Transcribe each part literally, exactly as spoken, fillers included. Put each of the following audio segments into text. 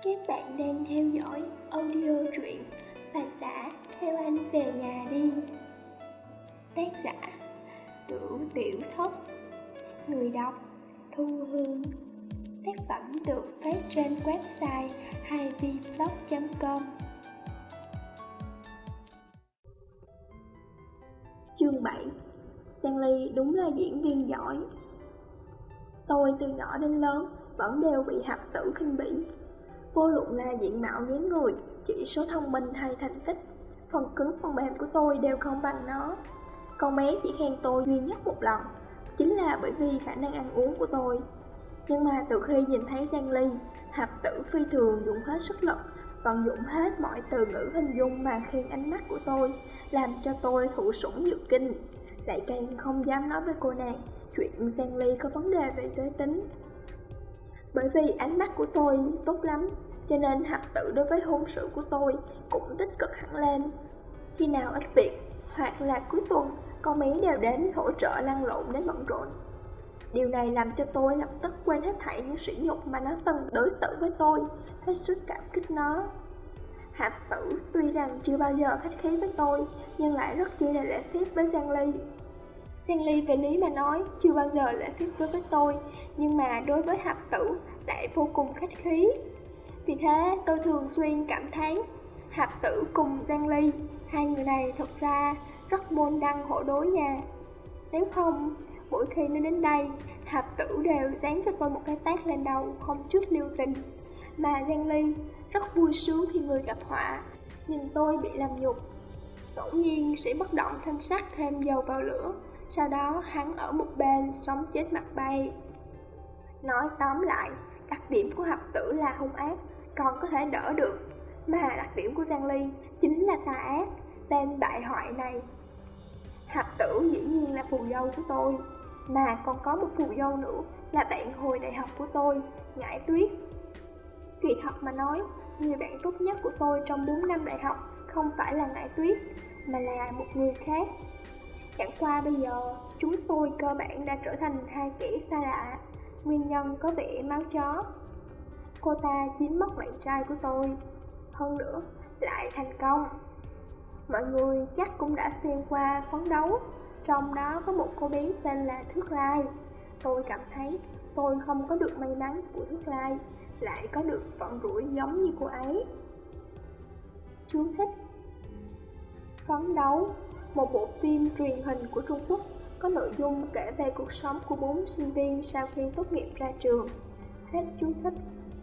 Các bạn đang theo dõi audio truyện Bà xã theo anh về nhà đi. Tác giả Cửu Tiểu Thất. Người đọc Thu Hương. Tác phẩm được phát trên website hai v blog chấm com. Chương bảy. Giang Ly đúng là diễn viên giỏi. Tôi từ nhỏ đến lớn vẫn đều bị Hạp Tử khinh bỉ. Vô luận là diện mạo dáng người, chỉ số thông minh hay thành tích, phần cứng phần mềm của tôi đều không bằng nó. Con bé chỉ khen tôi duy nhất một lần, chính là bởi vì khả năng ăn uống của tôi. Nhưng mà từ khi nhìn thấy Giang Ly, Hạp Tử phi thường dùng hết sức lực, vận dụng hết mọi từ ngữ hình dung mà khen ánh mắt của tôi, làm cho tôi thụ sủng nhược kinh, lại càng không dám nói với cô nàng chuyện Giang Ly có vấn đề về giới tính. Bởi vì ánh mắt của tôi tốt lắm, cho nên Hạp Tử đối với hôn sự của tôi cũng tích cực hẳn lên. Khi nào ít việc, hoặc là cuối tuần, con bé đều đến hỗ trợ lăn lộn đến bận rộn. Điều này làm cho tôi lập tức quên hết thảy những sỉ nhục mà nó từng đối xử với tôi, hết sức cảm kích nó. Hạp Tử tuy rằng chưa bao giờ khách khí với tôi, nhưng lại rất chi là lễ phép với Giang Ly. Giang Ly về lý mà nói chưa bao giờ lễ phép đối với tôi, nhưng mà đối với Hạp Tử lại vô cùng khách khí. Vì thế tôi thường xuyên cảm thấy Hạp Tử cùng Giang Ly, hai người này thật ra rất môn đăng hộ đối nha. Nếu không, mỗi khi nó đến đây, Hạp Tử đều dán cho tôi một cái tát lên đầu không chút lưu tình. Mà Giang Ly rất vui sướng khi người gặp họa, nhìn tôi bị làm nhục, ngẫu nhiên sẽ bất động thanh sắc thêm dầu vào lửa. Sau đó hắn ở một bên sống chết mặt bay. Nói tóm lại, đặc điểm của Hạp Tử là hung ác, còn có thể đỡ được. Mà đặc điểm của Giang Ly chính là tà ác, tên bại hoại này. Hạp Tử dĩ nhiên là phù dâu của tôi, mà còn có một phù dâu nữa là bạn hồi đại học của tôi, Ngải Tuyết. Kỳ thật mà nói, người bạn tốt nhất của tôi trong bốn năm đại học không phải là Ngải Tuyết, mà là một người khác. Chẳng qua bây giờ, chúng tôi cơ bản đã trở thành hai kẻ xa lạ. Nguyên nhân có vẻ máu chó. Cô ta chiếm mất bạn trai của tôi, hơn nữa lại thành công. Mọi người chắc cũng đã xem qua Phấn Đấu, trong đó có một cô bé tên là Thước Lai. Tôi cảm thấy tôi không có được may mắn của Thước Lai, lại có được vận rủi giống như cô ấy. Chú thích: Phấn Đấu, một bộ phim truyền hình của Trung Quốc, có nội dung kể về cuộc sống của bốn sinh viên sau khi tốt nghiệp ra trường. Hết chú thích.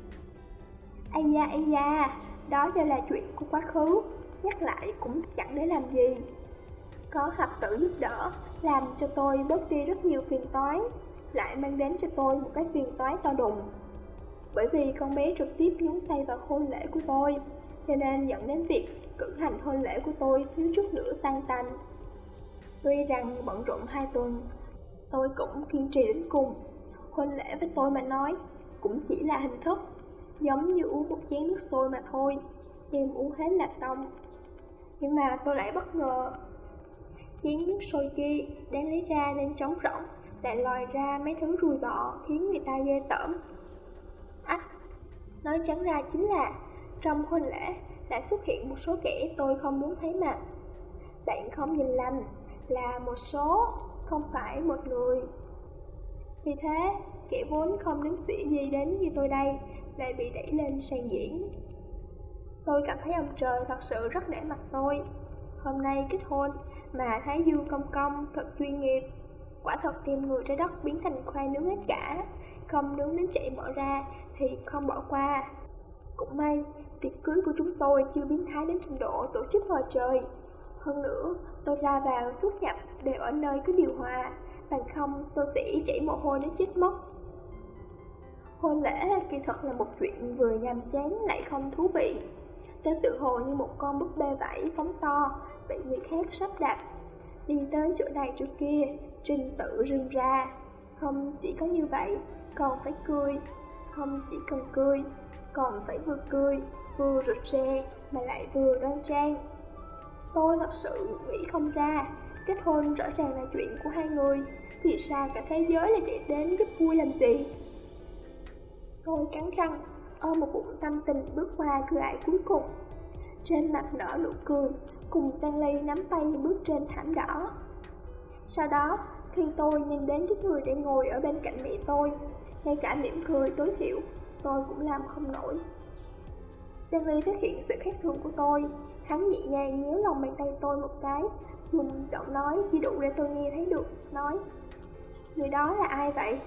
Ây da, ây da, đó giờ là chuyện của quá khứ, nhắc lại cũng chẳng để làm gì. Có Hạp Tử giúp đỡ, làm cho tôi bớt đi rất nhiều phiền toái, lại mang đến cho tôi một cái phiền toái to đùng. Bởi vì con bé trực tiếp nhúng tay vào hôn lễ của tôi, cho nên dẫn đến việc cử hành hôn lễ của tôi thiếu chút nữa tan tành. Tuy rằng bận rộn hai tuần, tôi cũng kiên trì đến cùng. Hôn lễ với tôi mà nói cũng chỉ là hình thức, giống như uống một chén nước sôi mà thôi, đem uống hết là xong. Nhưng mà tôi lại bất ngờ, chén nước sôi kia đang lấy ra nên trống rỗng, lại lòi ra mấy thứ ruồi bọ khiến người ta ghê tởm. Ách, nói trắng ra chính là trong hôn lễ đã xuất hiện một số kẻ tôi không muốn thấy mặt. Bạn không nhìn lầm, là một số, không phải một người. Vì thế, kẻ vốn không đứng sĩ gì đến như tôi đây lại bị đẩy lên sàn diễn. Tôi cảm thấy ông trời thật sự rất nể mặt tôi. Hôm nay kết hôn mà thấy Dương Công Công thật chuyên nghiệp, quả thật đem người trái đất biến thành khoai nướng hết cả, không nướng đến chảy mở ra thì không bỏ qua. Cũng may, tiệc cưới của chúng tôi chưa biến thái đến trình độ tổ chức ngoài trời. Hơn nữa, tôi ra vào xuất nhập đều ở nơi có điều hòa, bằng không tôi sẽ chảy mồ hôi đến chết mất. Hôn lễ kỳ thật là một chuyện vừa nhàm chán lại không thú vị. Tôi tự hồ như một con búp bê vảy phóng to, bị người khác sắp đặt, đi tới chỗ này chỗ kia, trình tự rưng ra. Không chỉ có như vậy, còn phải cười. Không chỉ cần cười, còn phải vừa cười, vừa rụt rè, mà lại vừa đoan trang. Tôi thật sự nghĩ không ra, kết hôn rõ ràng là chuyện của hai người, thì sao cả thế giới lại chạy đến giúp vui làm gì? Tôi cắn răng, ôm một bụng tâm tình bước qua cửa ải cuối cùng. Trên mặt nở nụ cười, cùng Giang Ly nắm tay bước trên thảm đỏ. Sau đó, khi tôi nhìn đến cái người đang ngồi ở bên cạnh mẹ tôi, ngay cả mỉm cười tối thiểu, tôi cũng làm không nổi. Giang Ly phát hiện sự khác thường của tôi, hắn nhẹ nhàng nhéo lòng bàn tay tôi một cái, dùng giọng nói chỉ đủ để tôi nghe thấy được, nói: người đó là ai vậy?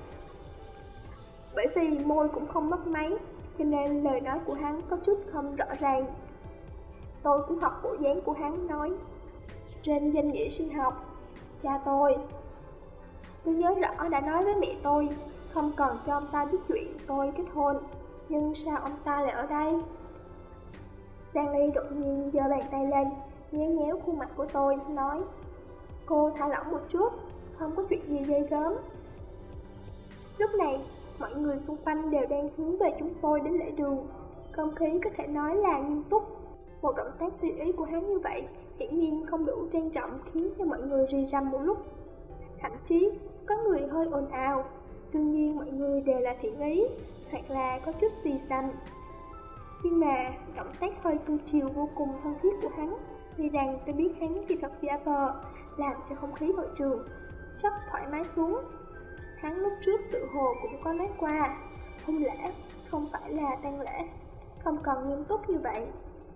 Bởi vì môi cũng không mất máy, cho nên lời nói của hắn có chút không rõ ràng. Tôi cũng học bộ dáng của hắn, nói: trên danh nghĩa sinh học, cha tôi. Tôi nhớ rõ đã nói với mẹ tôi không cần cho ông ta biết chuyện tôi kết hôn, nhưng sao ông ta lại ở đây? Giang Ly đột nhiên giơ bàn tay lên, nhéo nhéo khuôn mặt của tôi, nói: cô thả lỏng một chút, không có chuyện gì ghê gớm. Lúc này, mọi người xung quanh đều đang hướng về chúng tôi đến lễ đường, không khí có thể nói là nghiêm túc. Một động tác tùy ý của hắn như vậy hiển nhiên không đủ trang trọng, khiến cho mọi người rì rầm một lúc. Thậm chí có người hơi ồn ào. Đương nhiên mọi người đều là thiện ý, hoặc là có chút xì xăm. Nhưng mà động tác hơi tu chiều vô cùng thân thiết của hắn, vì rằng tôi biết hắn thì thật giả vờ, làm cho không khí hội trường rất thoải mái xuống. Hắn lúc trước tự hồ cũng có nói qua, hôn lễ không phải là tang lễ, không cần nghiêm túc như vậy.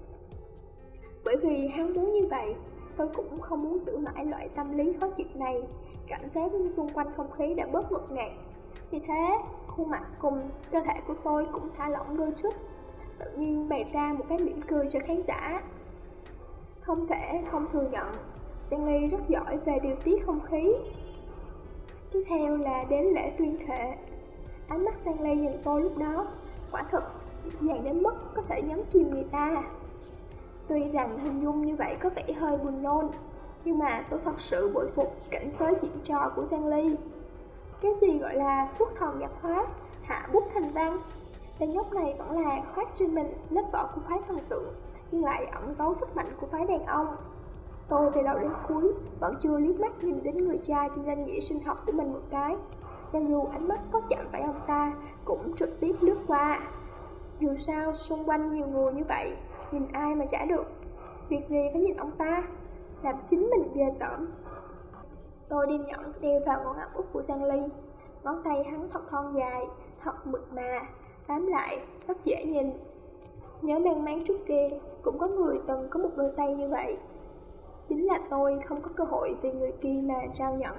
Bởi vì hắn muốn như vậy, tôi cũng không muốn giữ mãi loại tâm lý khó chịu này. Cảm giác xung quanh không khí đã bớt ngột ngạt. Vì thế, khuôn mặt cùng cơ thể của tôi cũng thả lỏng đôi chút, tự nhiên bày ra một cái mỉm cười cho khán giả. Không thể không thừa nhận, Giang Ly rất giỏi về điều tiết không khí. Tiếp theo là đến lễ tuyên thệ. Ánh mắt Giang Ly nhìn tôi lúc đó quả thực dàng đến mức có thể nhấn chìm người ta. Tuy rằng hình dung như vậy có vẻ hơi buồn nôn, nhưng mà tôi thật sự bội phục cảnh giới diễn trò của Giang Ly. Cái gì gọi là xuất thần nhập hóa, hạ bút thành văn. Tên nhóc này vẫn là khoác trên mình lớp vỏ của phái thần tượng, nhưng lại ẩn giấu sức mạnh của phái đàn ông. Tôi từ đầu đến cuối vẫn chưa liếc mắt nhìn đến người cha trên danh nghĩa sinh học của mình một cái. Cho dù ánh mắt có chạm phải ông ta, cũng trực tiếp lướt qua. Dù sao xung quanh nhiều người như vậy, nhìn ai mà chả được. Việc gì phải nhìn ông ta, làm chính mình ghê tởm. Tôi điên nhẫn đeo vào ngón áp út của Giang Ly. Ngón tay hắn thật thon dài, thật mượt mà, bám lại, rất dễ nhìn. Nhớ mang máng trước kia, cũng có người từng có một đôi tay như vậy. Chính là tôi không có cơ hội vì người kia mà trao nhẫn.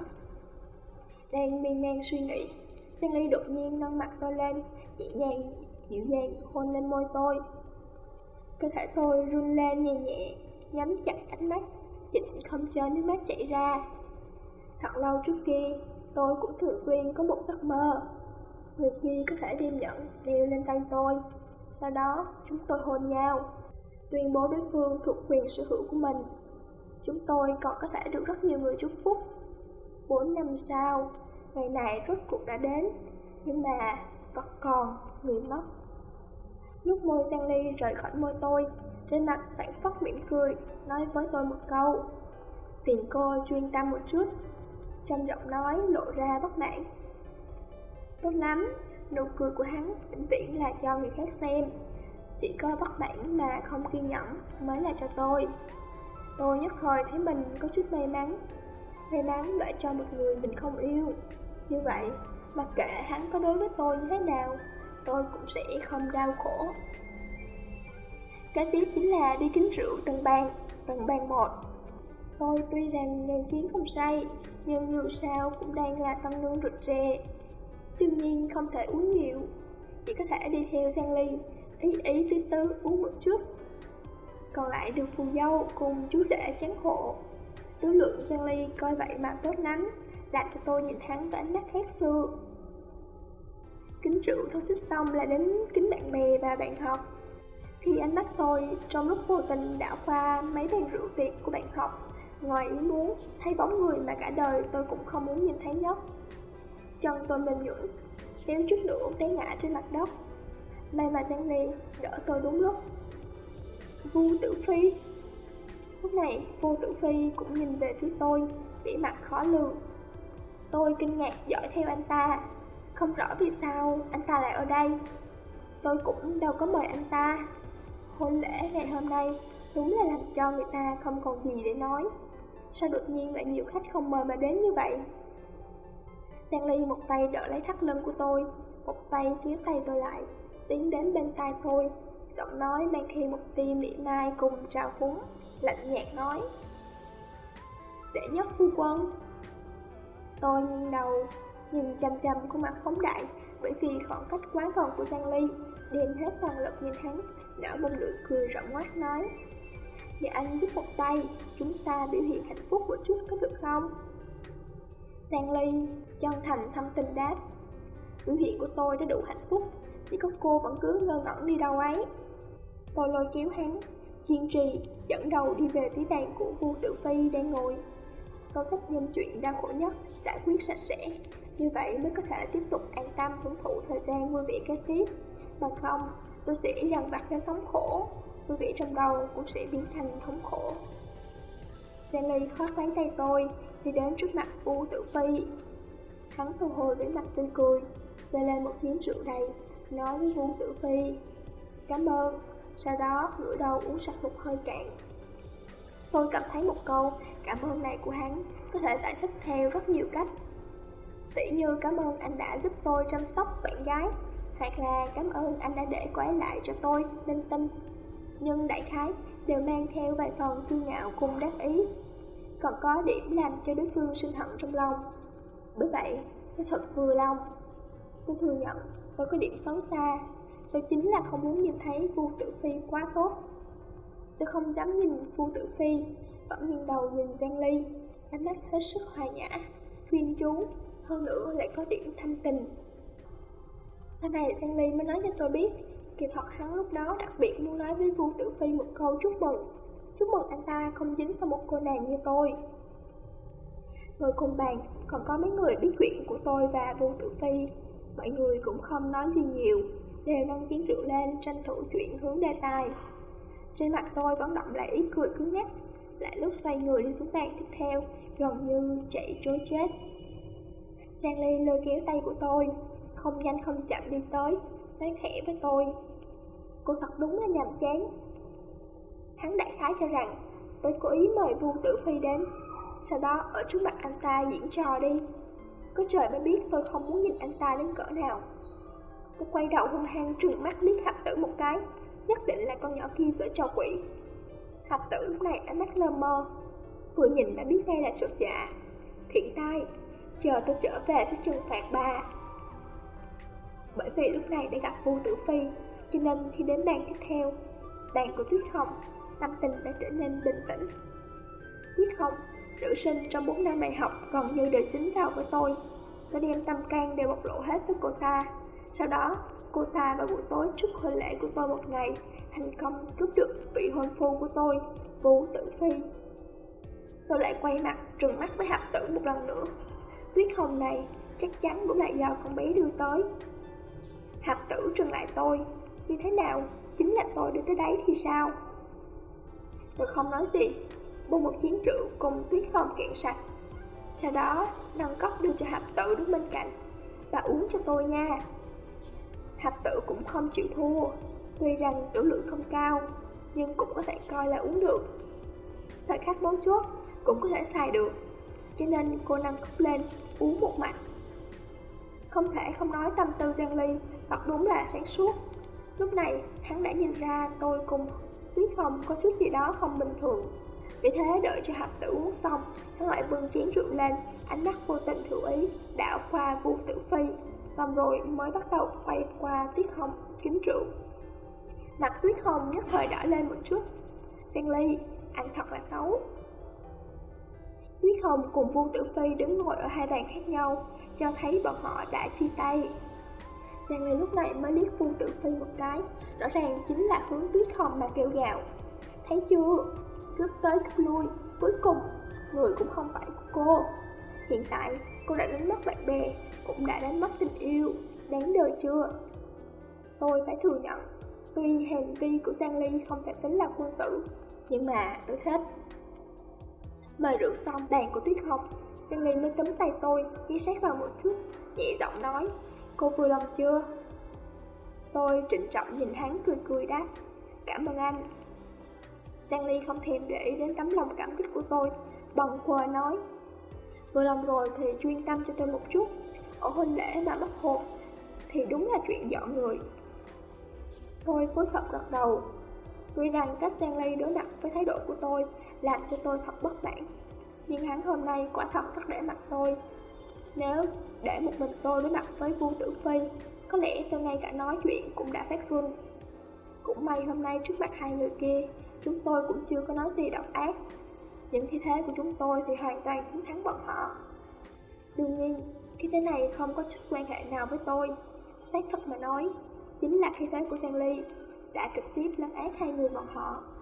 Đang miên man suy nghĩ, Giang Ly đột nhiên nâng mặt tôi lên, nhẹ nhàng, dịu dàng hôn lên môi tôi. Cơ thể tôi run lên nhẹ nhẹ, nhắm chặt ánh mắt, chỉnh không cho nước mắt chảy ra. Thật lâu trước kia, tôi cũng thường xuyên có một giấc mơ. Người kia có thể đem nhẫn đeo lên tay tôi. Sau đó, chúng tôi hôn nhau, tuyên bố đối phương thuộc quyền sở hữu của mình. Chúng tôi còn có thể được rất nhiều người chúc phúc. Bốn năm sau, ngày này rốt cuộc đã đến, nhưng mà vẫn còn người mất. Lúc môi Giang Ly rời khỏi môi tôi, trên mặt phản phất mỉm cười, nói với tôi một câu: "Tìm cô chuyên tâm một chút." Trong giọng nói lộ ra bất mãn. Tốt lắm, nụ cười của hắn vĩnh viễn là cho người khác xem. Chỉ có bất mãn mà không kiên nhẫn mới là cho tôi. Tôi nhất thời thấy mình có chút may mắn. May mắn gửi cho một người mình không yêu. Như vậy, mặc kệ hắn có đối với tôi như thế nào, tôi cũng sẽ không đau khổ. Kế tiếp chính là đi kính rượu từng bàn, từng bàn một. Tôi tuy rằng nền chiến không say, nhưng dù sao cũng đang là tâm nương rụt rè. Đương nhiên không thể uống nhiều, chỉ có thể đi theo Giang Ly, ý ý tư tư uống một chút. Còn lại được phù dâu cùng chú rể chán hộ. Tứ lượng Giang Ly coi vậy mà tốt lắm, làm cho tôi nhìn hắn với ánh mắt khác xưa. Kính rượu thân thích xong là đến kính bạn bè và bạn học. Khi ánh mắt tôi trong lúc vô tình đảo qua mấy bàn rượu tiệc của bạn học, ngoài ý muốn thấy bóng người mà cả đời tôi cũng không muốn nhìn thấy nhất. Chân tôi mềm nhũn, thiếu chút nữa té ngã trên mặt đất. May mà Giang Ly đỡ tôi đúng lúc. Vu Tử Phi. Lúc này Vu Tử Phi cũng nhìn về phía tôi, vẻ mặt khó lường. Tôi kinh ngạc dõi theo anh ta, không rõ vì sao anh ta lại ở đây. tôi cũng đâu có mời anh ta. Hôn lễ ngày hôm nay đúng là làm cho người ta không còn gì để nói. Sao đột nhiên lại nhiều khách không mời mà đến như vậy? Stanley một tay đỡ lấy thắt lưng của tôi, một tay kéo tay tôi lại, tiến đến bên tai tôi, giọng nói mang theo một tia mỉa mai cùng trào phúng, lạnh nhạt nói: "Đệ nhất phu quân." Tôi nghiêng đầu, nhìn chăm chăm khuôn mặt phóng đại, bởi vì khoảng cách quá gần của Stanley, đem hết toàn lực nhìn hắn, nở một nụ cười rộng ngoác nói: "Nhờ anh giúp một tay, chúng ta biểu hiện hạnh phúc một chút có được không?" Stanley chân thành thâm tình đáp: "Biểu hiện của tôi đã đủ hạnh phúc, chỉ có cô vẫn cứ ngơ ngẩn đi đâu ấy." Tôi lôi kéo hắn, kiên trì dẫn đầu đi về phía bàn của Vu Tử Phi đang ngồi. Tôi thích nhân chuyện đau khổ nhất giải quyết sạch sẽ, như vậy mới có thể tiếp tục an tâm hưởng thụ thời gian vui vẻ kế tiếp. Bằng không, tôi sẽ dằn vặt đến thống khổ, vui vẻ trong đầu cũng sẽ biến thành thống khổ. Stanley khoác lấy tay tôi, đi đến trước mặt Vu Tử Phi. Hắn thu hồi vẻ mặt tươi cười, bê lên một chén rượu đầy, nói với Vu Tử Phi: "Cảm ơn." Sau đó ngửa đầu uống sạch một hơi cạn. Tôi cảm thấy một câu cảm ơn này của hắn có thể giải thích theo rất nhiều cách. Tỉ như cảm ơn anh đã giúp tôi chăm sóc bạn gái, hoặc là cảm ơn anh đã để cô ấy lại cho tôi linh tinh. Nhưng đại khái đều mang theo vài phần kiêu ngạo cùng đắc ý, còn có điểm làm cho đối phương sinh hận trong lòng. Bởi vậy, tôi thật vừa lòng. Tôi thừa nhận tôi có điểm xấu xa, tôi chính là không muốn nhìn thấy Vu Tử Phi quá tốt. Tôi không dám nhìn Vu Tử Phi, vẫn nghiêng đầu nhìn Stanley, ánh mắt hết sức hòa nhã, chuyên chú, hơn nữa lại có điểm thâm tình. Sau này Stanley mới nói cho tôi biết, kỳ thật hắn lúc đó đặc biệt muốn nói với Vu Tử Phi một câu chúc mừng, chúc mừng anh ta không dính vào một cô nàng như tôi. Ngồi cùng bàn còn có mấy người biết chuyện của tôi và Vu Tử Phi, mọi người cũng không nói gì nhiều, đều nâng chén rượu lên tranh thủ chuyện hướng đề tài. Trên mặt tôi vẫn đọng lại ý cười cứng nhắc, lại lúc xoay người đi xuống bàn tiếp theo, gần như chạy trối chết. Stanley lôi kéo tay của tôi, không nhanh không chậm đi tới, nói khẽ với tôi: "Cô thật đúng là nhàm chán." Hắn đại khái cho rằng tôi cố ý mời Vu Tử Phi đến, sau đó ở trước mặt anh ta diễn trò đi. Có trời mới biết tôi không muốn nhìn anh ta đến cỡ nào. Tôi quay đầu hung hăng trừng mắt liếc Hạp Tử một cái, nhất định là con nhỏ kia giở trò quỷ. Hạp Tử lúc này ánh mắt lơ mơ, vừa nhìn đã biết ngay là trột dạ. Thiện tai, chờ tôi trở về sẽ trừng phạt bà. Bởi vì lúc này đã gặp Vu Tử Phi, cho nên khi đến bàn tiếp theo, bàn của Tuyết Hồng, tâm tình đã trở nên bình tĩnh. Tuyết Hồng, nữ sinh trong bốn năm đại học gần như đều dính vào với tôi. Tôi đem tâm can đều bộc lộ hết với cô ta. Sau đó, cô ta vào buổi tối trước hôn lễ của tôi một ngày, thành công cướp được vị hôn phu của tôi, Vu Tử Phi. Tôi lại quay mặt trừng mắt với Hạp Tử một lần nữa. Tuyết Hồng này chắc chắn cũng là do con bé đưa tới. Hạp Tử trừng lại tôi: "Như thế nào? Chính là tôi đưa tới đấy thì sao?" Tôi không nói gì, buông một chén rượu cùng Tuyết Hồng cạn sạch. Sau đó nâng cốc đưa cho Hạp Tử đứng bên cạnh: "Bà uống cho tôi nha." Hạp Tử cũng không chịu thua, tuy rằng tiểu lượng không cao, nhưng cũng có thể coi là uống được. Thời khắc mấu chốt cũng có thể xài được, cho nên cô nâng cốc lên uống một mạch. Không thể không nói tâm tư Stanley thật đúng là sáng suốt. Lúc này hắn đã nhìn ra tôi cùng Tuyết Hồng có chút gì đó không bình thường. Vì thế đợi cho Hạp Tử uống xong, hắn lại bưng chén rượu lên, ánh mắt vô tình hữu ý đảo qua Vu Tử Phi, xong rồi mới bắt đầu quay qua Tuyết Hồng kính rượu. Mặt Tuyết Hồng nhất thời đỏ lên một chút. Stanley, anh thật là xấu. Tuyết Hồng cùng Vu Tử Phi đứng ngồi ở hai bàn khác nhau, cho thấy bọn họ đã chia tay. Stanley lúc này mới liếc Vu Tử Phi một cái, rõ ràng chính là hướng Tuyết Hồng mà kêu gào: "Thấy chưa? Cướp tới cướp lui, cuối cùng người cũng không phải của cô. Hiện tại cô đã đánh mất bạn bè, cũng đã đánh mất tình yêu, đáng đời chưa?" Tôi phải thừa nhận, tuy hành vi của Stanley không thể tính là quân tử, nhưng mà tôi thích. Mời rượu xong bàn của Tuyết Hồng, Stanley mới túm tay tôi, ghé sát vào một chút, nhẹ giọng nói: "Cô vừa lòng chưa?" Tôi trịnh trọng nhìn hắn cười cười đáp, cảm ơn anh. Stanley không thèm để ý đến tấm lòng cảm kích của tôi, bần quơ nói, vừa lòng rồi thì chuyên tâm cho tôi một chút, ở hôn lễ mà mất hồn thì đúng là chuyện dọn người. Tôi phối hợp gật đầu. Tuy rằng cách Stanley đối mặt với thái độ của tôi làm cho tôi thật bất mãn, nhưng hắn hôm nay quả thật rất để mặt tôi. Nếu để một mình tôi đối mặt với Vu Tử Phi, có lẽ tôi ngay cả nói chuyện cũng đã phát run. Cũng may hôm nay trước mặt hai người kia, chúng tôi cũng chưa có nói gì độc ác. Những khí thế của chúng tôi thì hoàn toàn chiến thắng bọn họ. Đương nhiên, khí thế này không có chút quan hệ nào với tôi. Xác thật mà nói, chính là khí thế của Stanley đã trực tiếp lấn át hai người bọn họ.